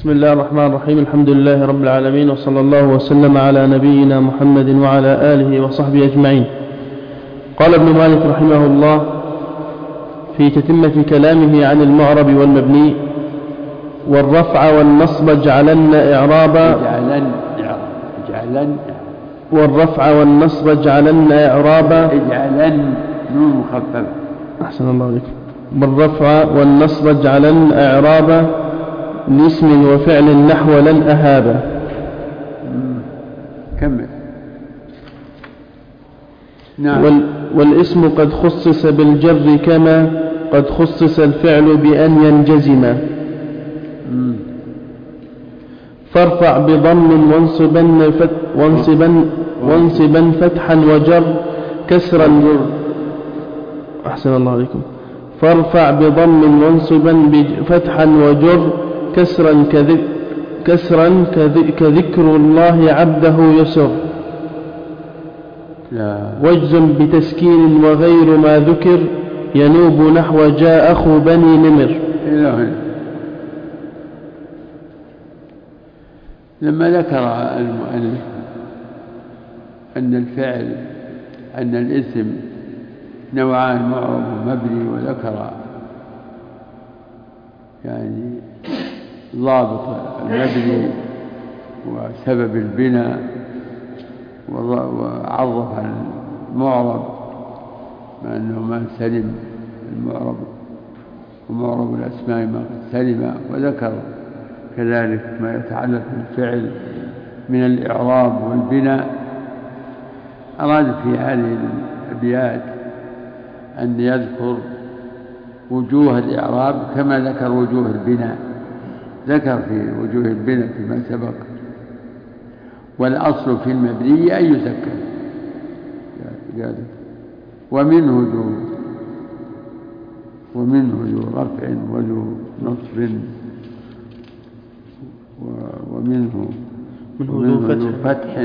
بسم الله الرحمن الرحيم. الحمد لله رب العالمين، وصلى الله وسلم على نبينا محمد وعلى آله وصحبه أجمعين. قال ابن مالك رحمه الله في تتمة كلامه عن المعرب والمبني: والرفع والنصب اجعلن إعرابا والرفع والنصب اجعلن إعرابا اجعلن نون مخففة. أحسن الله عليكم. والرفع والنصب اجعلن إعرابا لاسم وفعل نحو لن أهابا. كمل. نعم. والاسم قد خصص بالجر كما قد خصص الفعل بأن ينجزما. فارفع بضم وانصبا فتحا وجر كسرا. أحسن الله عليكم. فارفع بضم وانصبا فتحا وجر كسرا كذكر الله عبده يسر. واجزم بتسكين وغير ما ذكر ينوب نحو جاء أخو بني نمر. لما ذكر المؤلف أن الاسم نوعان، معرب ومبني، وذكر يعني ضابط المبني وسبب البناء، وعرف المعرب مع أنه ما سلم المعرب ومعرب الأسماء ما قد سلم، وذكر كذلك ما يتعلق بالفعل من الإعراب والبناء. أراد في هذه الأبيات أن يذكر وجوه الإعراب كما ذكر وجوه البناء. ذكر في وجوه البناء فيما سبق: والأصل في المبني أن يسكن، ومنه ذو رفع وذو نصب ومنه ذو فتح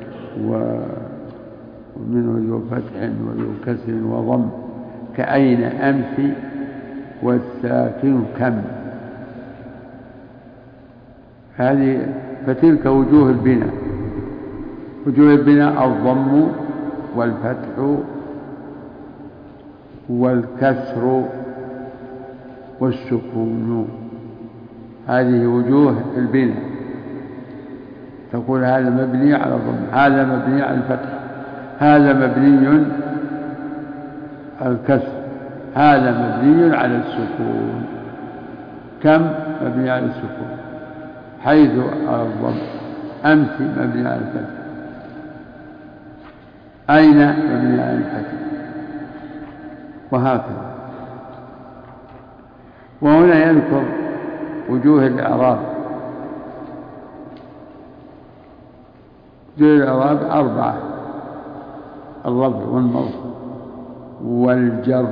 ومنه ذو فتح وذو كسر وضم كأين أمس والساكن كم. فتلك وجوه البناء. وجوه البناء الضم والفتح والكسر والسكون، هذه وجوه البناء. تقول هذا مبني على الضم، هذا مبني على الفتح، هذا مبني على الكسر، هذا مبني على السكون. كم مبني على السكون، حيث على الضم، أمس مبني على الفتح، أين مبني على الفتح، وهكذا. وهنا يذكر وجوه الإعراب. وجوه الإعراب 4: الرفع والنصب والجر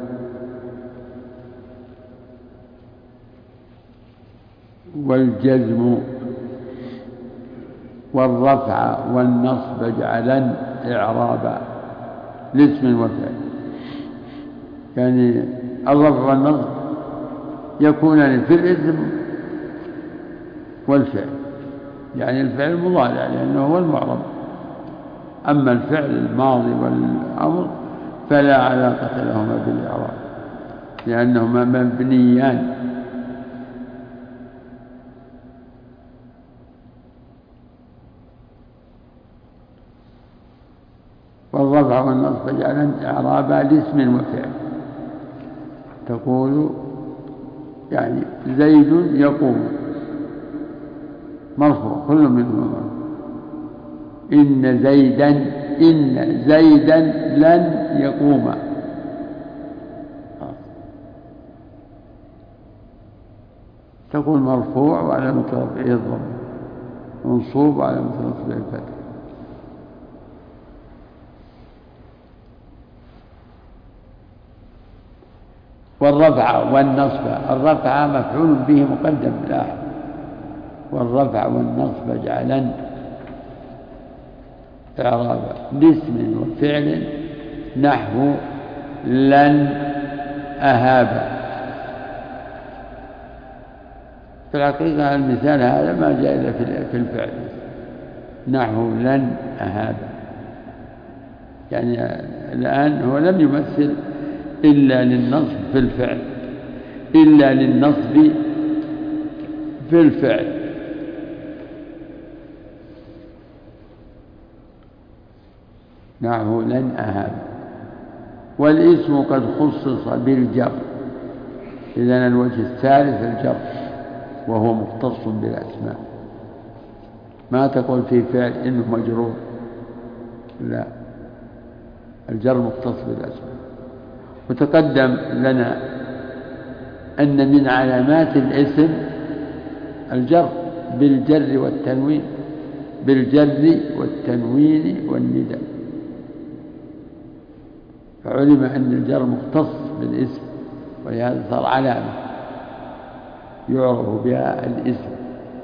والجزم. والرفع والنصب اجعلن إعرابا لاسم وفعل. يعني الرفع والنصب يكونان في الاسم والفعل، يعني الفعل مضارع لأنه هو المعرب، أما الفعل الماضي والأمر فلا علاقة لهما بالإعراب لأنهما مبنيان. والرفع والنصب اجعلن إعرابا لاسم وفعل. تقول يعني زيد يقوم مرفوع، كل منهما مرفوع. إن زيدا لن يقوم. تقول مرفوع وعلامة رفعه الضم، منصوب وعلامة نصبه الفتح. والرفع والنصب، الرفع مفعول به مقدم لاحظ. والرفع والنصب اجعلن إعرابا لاسم وفعل نحو لن أهابا. في الحقيقة المثال هذا ما جاء إلا في الفعل، نحو لن أهاب، يعني الآن هو لم يمثل إلا للنصب في الفعل، إلا للنصب في الفعل. نحو لن أهاب. والاسم قد خصص بالجر، إذن الوجه الثالث الجر وهو مختص بالأسماء، ما تقول في فعل إنه مجرور، لا، الجر مختص بالأسماء. وتقدم لنا أن من علامات الاسم الجر بالجر والتنوين، بالجر والتنوين والنداء، فعلم أن الجر مختص بالاسم، ولهذا صار علامة يعرف بها الاسم.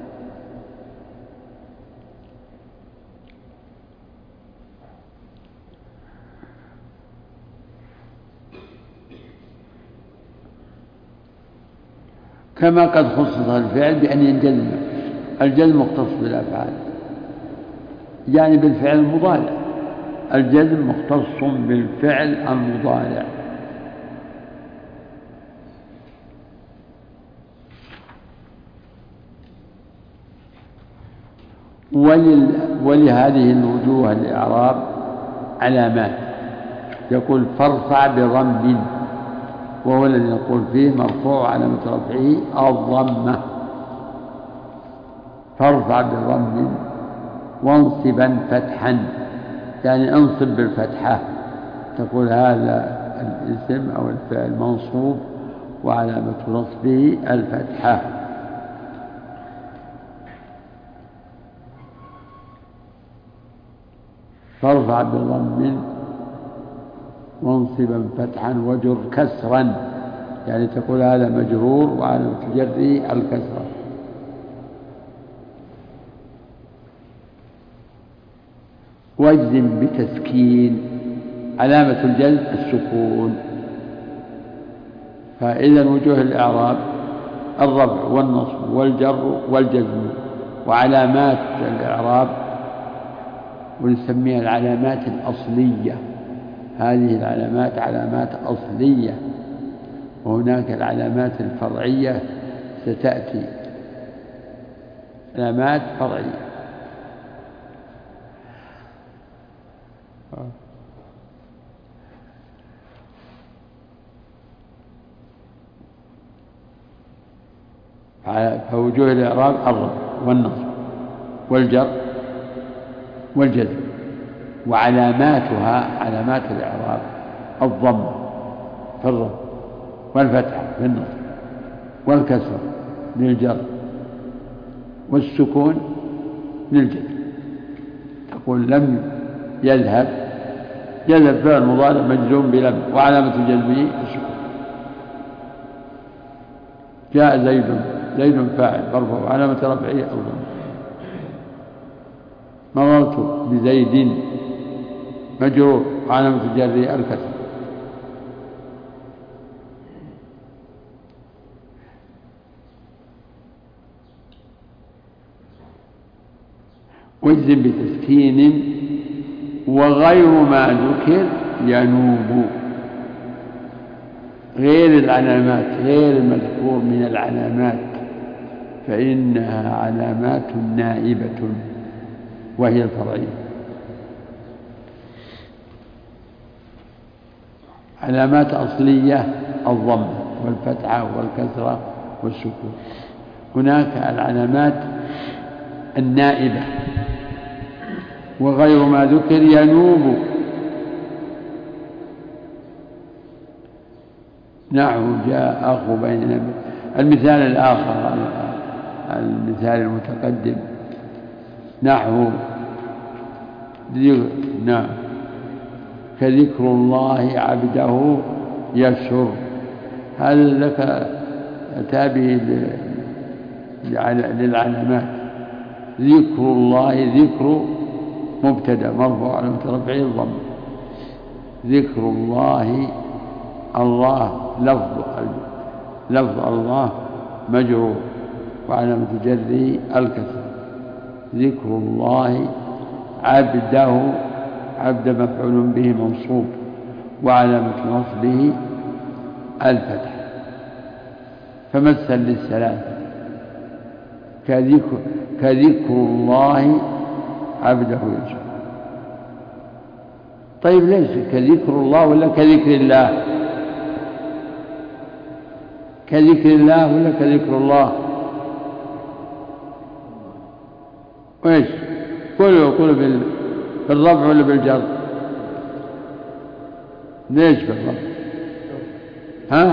كما قد خصص الفعل بأن ينجزم، الجزم مختص بالأفعال، يعني بالفعل المضارع، الجزم مختص بالفعل المضارع. ولهذه الوجوه الإعراب علامات، يقول فارفع بضم، وهو الذي نقول فيه مرفوع علامة رفعه الضمة، فارفع بضم وانصبا فتحا، يعني انصب بالفتحة، تقول هذا الاسم أو الفعل منصوب وعلامة نصبه الفتحة. فارفع بضم وانصبا فتحا وجر كسرا، يعني تقول هذا مجرور وعلامة جره الكسرة. واجزم بتسكين، علامة الجزم السكون. فإذا وجوه الإعراب الرفع والنصب والجر والجزم، وعلامات الإعراب ونسميها العلامات الأصلية، هذه العلامات علامات أصلية، وهناك العلامات الفرعية ستأتي، علامات فرعية. فوجوه الإعراب الرفع والنصب والجر والجزم، وعلاماتها علامات الإعراب الضمة في الرفع والفتحة في النصب والكسرة للجر والسكون للجزم. تقول لم يذهب، يذهب فعل مضارع مجزوم بلم وعلامة جزمه السكون. جاء زيد، زيد فاعل مرفوع وعلامة رفعه الضمة. مررت بزيد مجرور وعلامة جره الكسر. واجزم بتسكين وغير ما ذكر ينوب، غير العلامات، غير المذكور من العلامات، فإنها علامات نائبة وهي الفرعية. علامات أصلية الضم والفتحة والكسرة والسكون. هناك العلامات النائبة وغير ما ذكر ينوب، نحو جاء أخو بين. المثال الآخر المثال المتقدم نحو نعم كذكر الله عبده يسر، هذا لك تابع للعلامات. ذكر الله، ذكر مبتدأ مرفوع علامة رفعه الضم، ذكر الله، الله لفظ الله مجرور وعلامة جره الكسر. ذكر الله عبده، عبد مفعول به منصوب، وعلامة نصبه الفتح. فمثل للثلاثة كذكر الله عبده يوسف. طيب ليش كذكر الله ولا كذكر الله؟ كذكر الله ولا كذكر الله؟ وإيش قولوا بالرفع ولا بالجر؟ ليش بالرفع؟ ها؟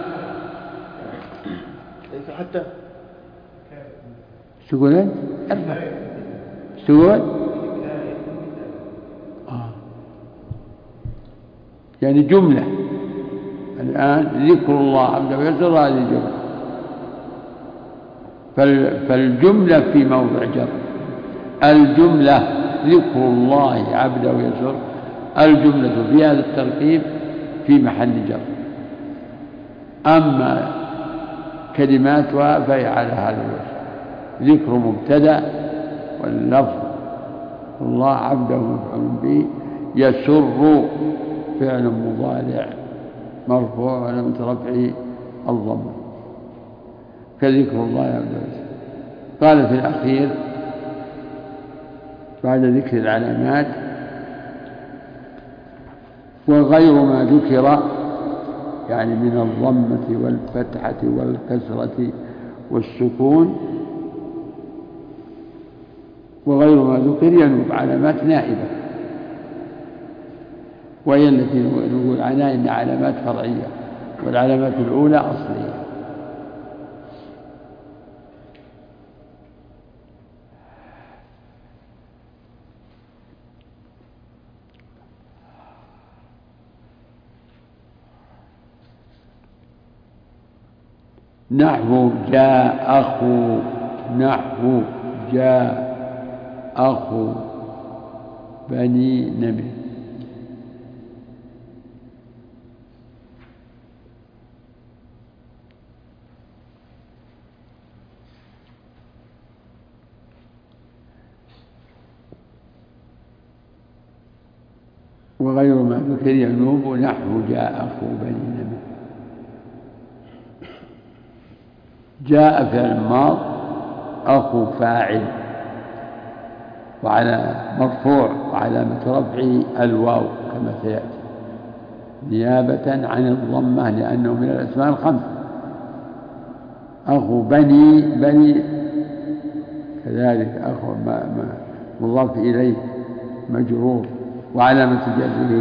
حتى تقول انت ارفع تقول يعني جملة. الآن ذكر الله عبده ويسر هذه الجملة، فالجملة في موضع جر. الجملة ذكر الله عبده ويسر، الجملة في هذا التركيب في محل جر. أما كلماتها فهي على هذا الوجه، ذكر مبتدأ واللفظ الله عبده مفعول به، يسر فعل مضارع مرفوع وعلامة رفعه الضمة، كذكر الله عبده. قال في الأخير بعد ذكر العلامات: وغير ما ذكر، يعني من الضمة والفتحة والكسرة والسكون، وغير ما ذكر ينوب علامات نائبة، وهي التي نقول عنها إن علامات فرعية، والعلامات الأولى أصلية. نحو جاء أخو، نحو جاء أخو بني نمر. وغير ما ذكر ينوب نحو جاء أخو بني نمر. جاء فعل ماض، أخو فاعل وعلى مرفوع وعلامة رفعه الواو كما سيأتي، نيابة عن الضمة لأنه من الأسماء الخمسة. أخو بني كذلك أخو مضاف إليه مجرور، وعلامة جره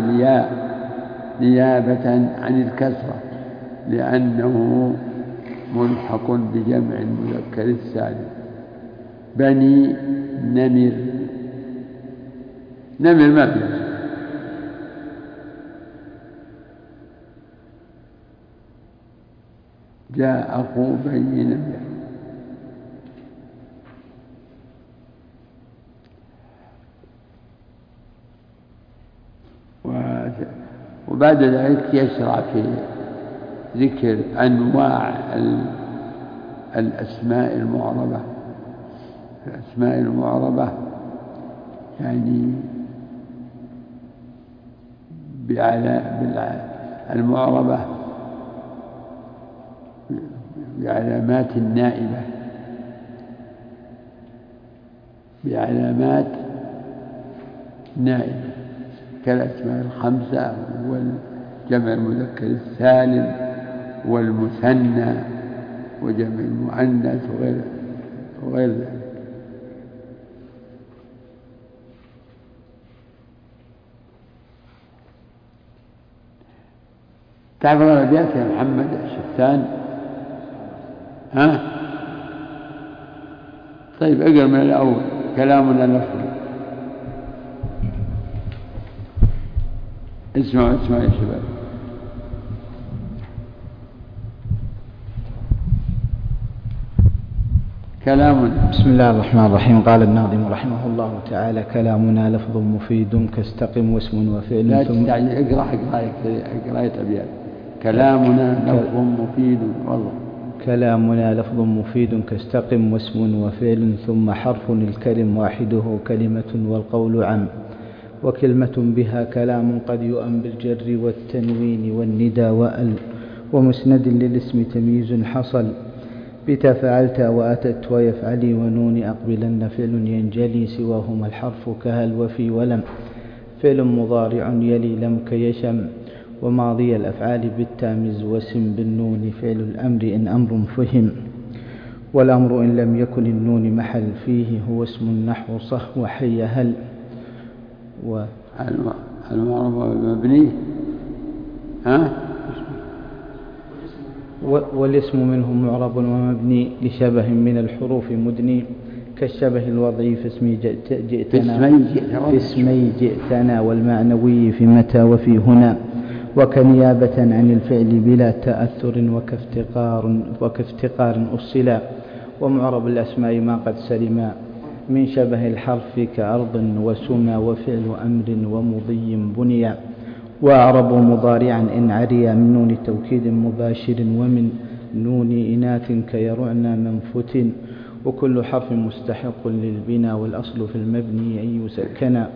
نيابة عن الكسرة لأنه ملحق بجمع المذكر السالم. بني نمر، نمر ما فيه. جاء أخو بني نمر. وبعد ذلك يشرع في ذكر أنواع الأسماء المعربة. الأسماء المعربة يعني المعربة بعلامات النائبة، بعلامات نائبة كالأسماء الخمسة والجمع المذكر السالم والمثنى وجمع المؤنث وغير ذلك. تعرف الأبيات يا محمد الشتان؟ ها؟ طيب اقرأ من الأول. كلامنا لفظ. اسمعوا يا شباب. كلامنا. بسم الله الرحمن الرحيم. قال الناظم رحمه الله تعالى: كلامنا لفظ مفيد كاستقم واسم وفعل. لا تستعجل، اقرأ أبيات. كلامنا لفظ مفيد والله. كلامنا لفظ مفيد كاستقم واسم وفعل ثم حرف الكلم واحده كلمة والقول عم وكلمة بها كلام قد يؤم بالجر والتنوين والندى وأل ومسند للاسم تمييز حصل بتا فعلت وأتت ويفعلي ونون أقبلن فعل ينجلي سواهما الحرف كهل وفي ولم فعل مضارع يلي لم كيشم وماضي الأفعال بالتامز وسم بالنون فعل الأمر إن أمر فهم والأمر إن لم يكن النون محل فيه هو اسم النحو صح وحي هل المعرب المبني والاسم منه معرب ومبني لشبه من الحروف مدني كالشبه الوضعي في اسمي جئتنا والمعنوي في متى وفي هنا وكنيابة عن الفعل بلا تأثر وكافتقار أصلا ومعرب الأسماء ما قد سلما من شبه الحرف كأرض وسما وفعل أمر ومضي بنيا وأعرب مضارعا إن عريا من نون توكيد مباشر ومن نون إناث كيرعنا منفت وكل حرف مستحق للبناء والأصل في المبني أن يسكنا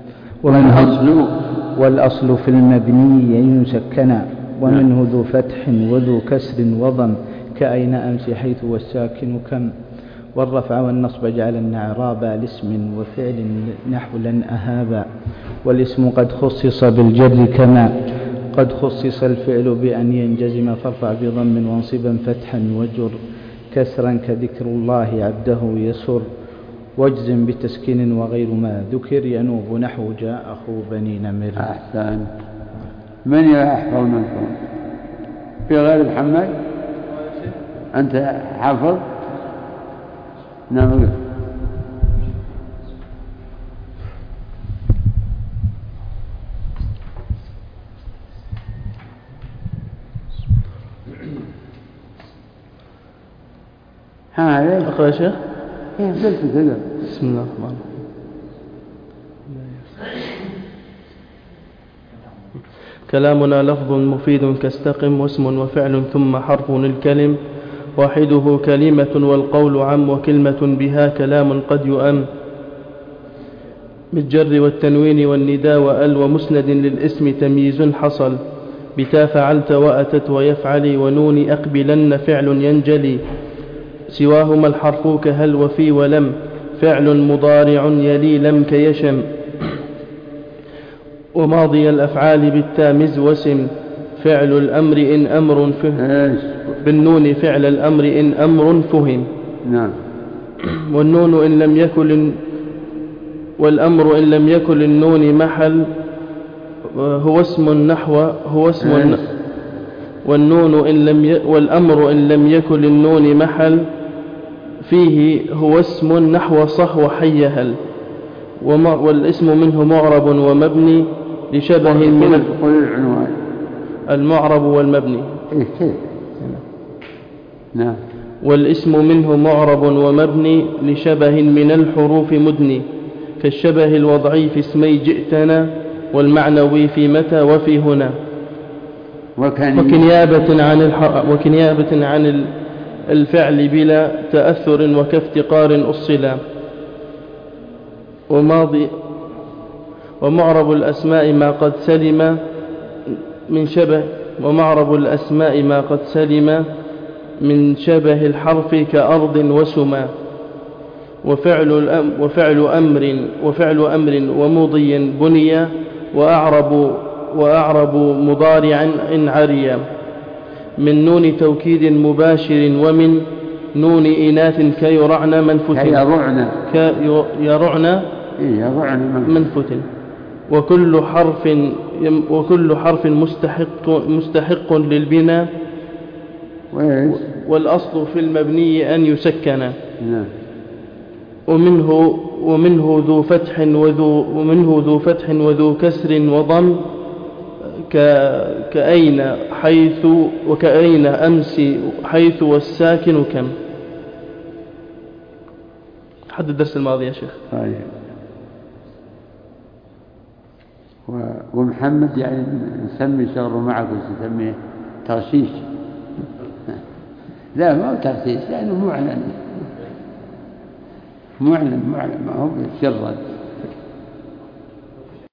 والأصل في المبني أن يسكنا ومنه ذو فتح وذو كسر وضم كأين أمس حيث والساكن كم والرفع والنصب جعلن إعرابا لاسم وفعل نحو لن أهابا والاسم قد خصص بالجر كما قد خصص الفعل بأن ينجزم فارفع بضم وانصبا فتحا وجر كسرا كذكر الله عبده يسر واجزم بتسكين وغير ما ذكر ينوب نحو جاء أخو بني نمر. أحسن. من يحفظ منكم في غير محمد؟ أنت حافظ؟ نعم. عليك أقرأ يا شيخ؟ بسم الله الرحمن الرحيم. كلامنا لفظ مفيد كاستقم واسم وفعل ثم حرف الكلم واحده كلمة والقول عم وكلمة بها كلام قد يؤم بالجر والتنوين والنداء وأل ومسند للاسم تمييز حصل بتا فعلت وأتت ويفعلي ونون أقبلن فعل ينجلي سواهما الحرف كهل وفي ولم فعل مضارع يلي لم كيشم وماضي الأفعال بالتامز وسم فعل الأمر إن أمر فهم بالنون فعل الأمر إن أمر فهم. نعم. والنون إن لم يكن والأمر إن لم يكن النون محل هو اسم نحو هو اسم والنون إن لم والأمر إن لم يكن النون محل فيه هو اسم نحو صح وحي هل والاسم منه معرب ومبني لشبه من المعرب والمبني. نعم. والاسم منه معرب ومبني لشبه من الحروف مدني كالشبه الوضعي في اسمي جئتنا والمعنوي في متى وفي هنا وكنيابة عن الفعل بلا تأثر وكافتقار أصلا ومعرب الأسماء ما قد سلم من شبه من شبه الحرف كأرض وسما وفعل أمر ومضي بنيا وأعرب مضارع إن عريا من نون توكيد مباشر ومن نون إناث كيرعن منفت وكل حرف مستحق للبناء والأصل في المبني أن يسكن ومنه ذو فتح وذو كسر وضم كأين حيث وكأين أمس حيث والساكن كم. حد الدرس الماضي يا شيخ. طيب. ومحمد يعني نسمي شغله معك ونسميه تغشيش. لا ما هو تخصيص لأنه معلن ما هو سرا.